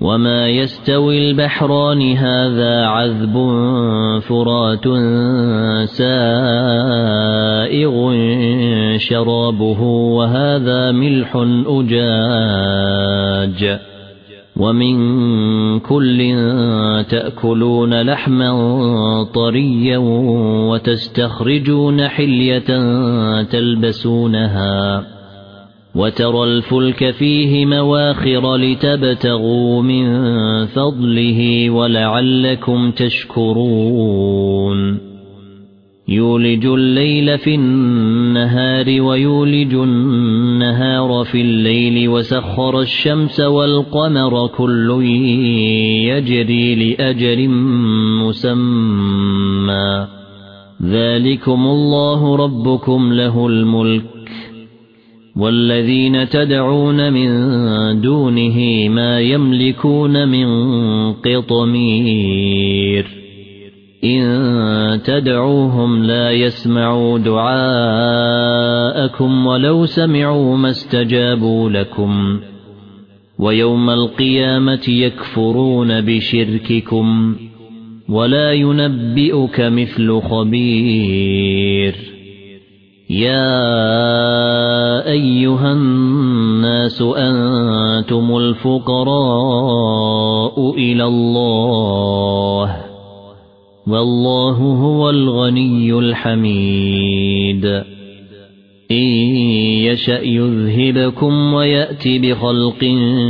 وما يستوي البحران هذا عذب فرات سائغ شرابه وهذا ملح أجاج ومن كل تأكلون لحما طريا وتستخرجون حلية تلبسونها وترى الفلك فيه مواخر لتبتغوا من فضله ولعلكم تشكرون يولج الليل في النهار ويولج النهار في الليل وسخر الشمس والقمر كل يجري لأجل مسمى ذلكم الله ربكم له الملك والذين تدعون من دونه ما يملكون من قطمير إن تدعوهم لا يسمعوا دعاءكم ولو سمعوا ما استجابوا لكم ويوم القيامة يكفرون بشرككم ولا ينبئك مثل خبير يا أيها الناس أنتم الفقراء إلى الله والله هو الغني الحميد إن يشأ يذهبكم ويأتي بخلق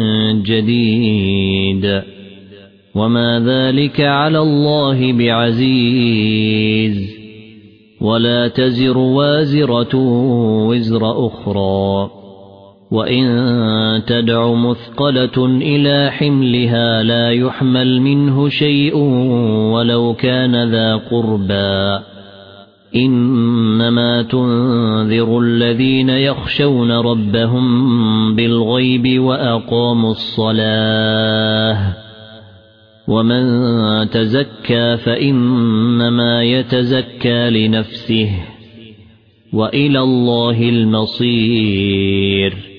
جديد وما ذلك على الله بعزيز ولا تزر وازرة وزر أخرى وإن تدع مثقلة إلى حملها لا يحمل منه شيء ولو كان ذا قربى إنما تنذر الذين يخشون ربهم بالغيب وأقاموا الصلاة ومن تزكى فإنما يتزكى لنفسه وإلى الله المصير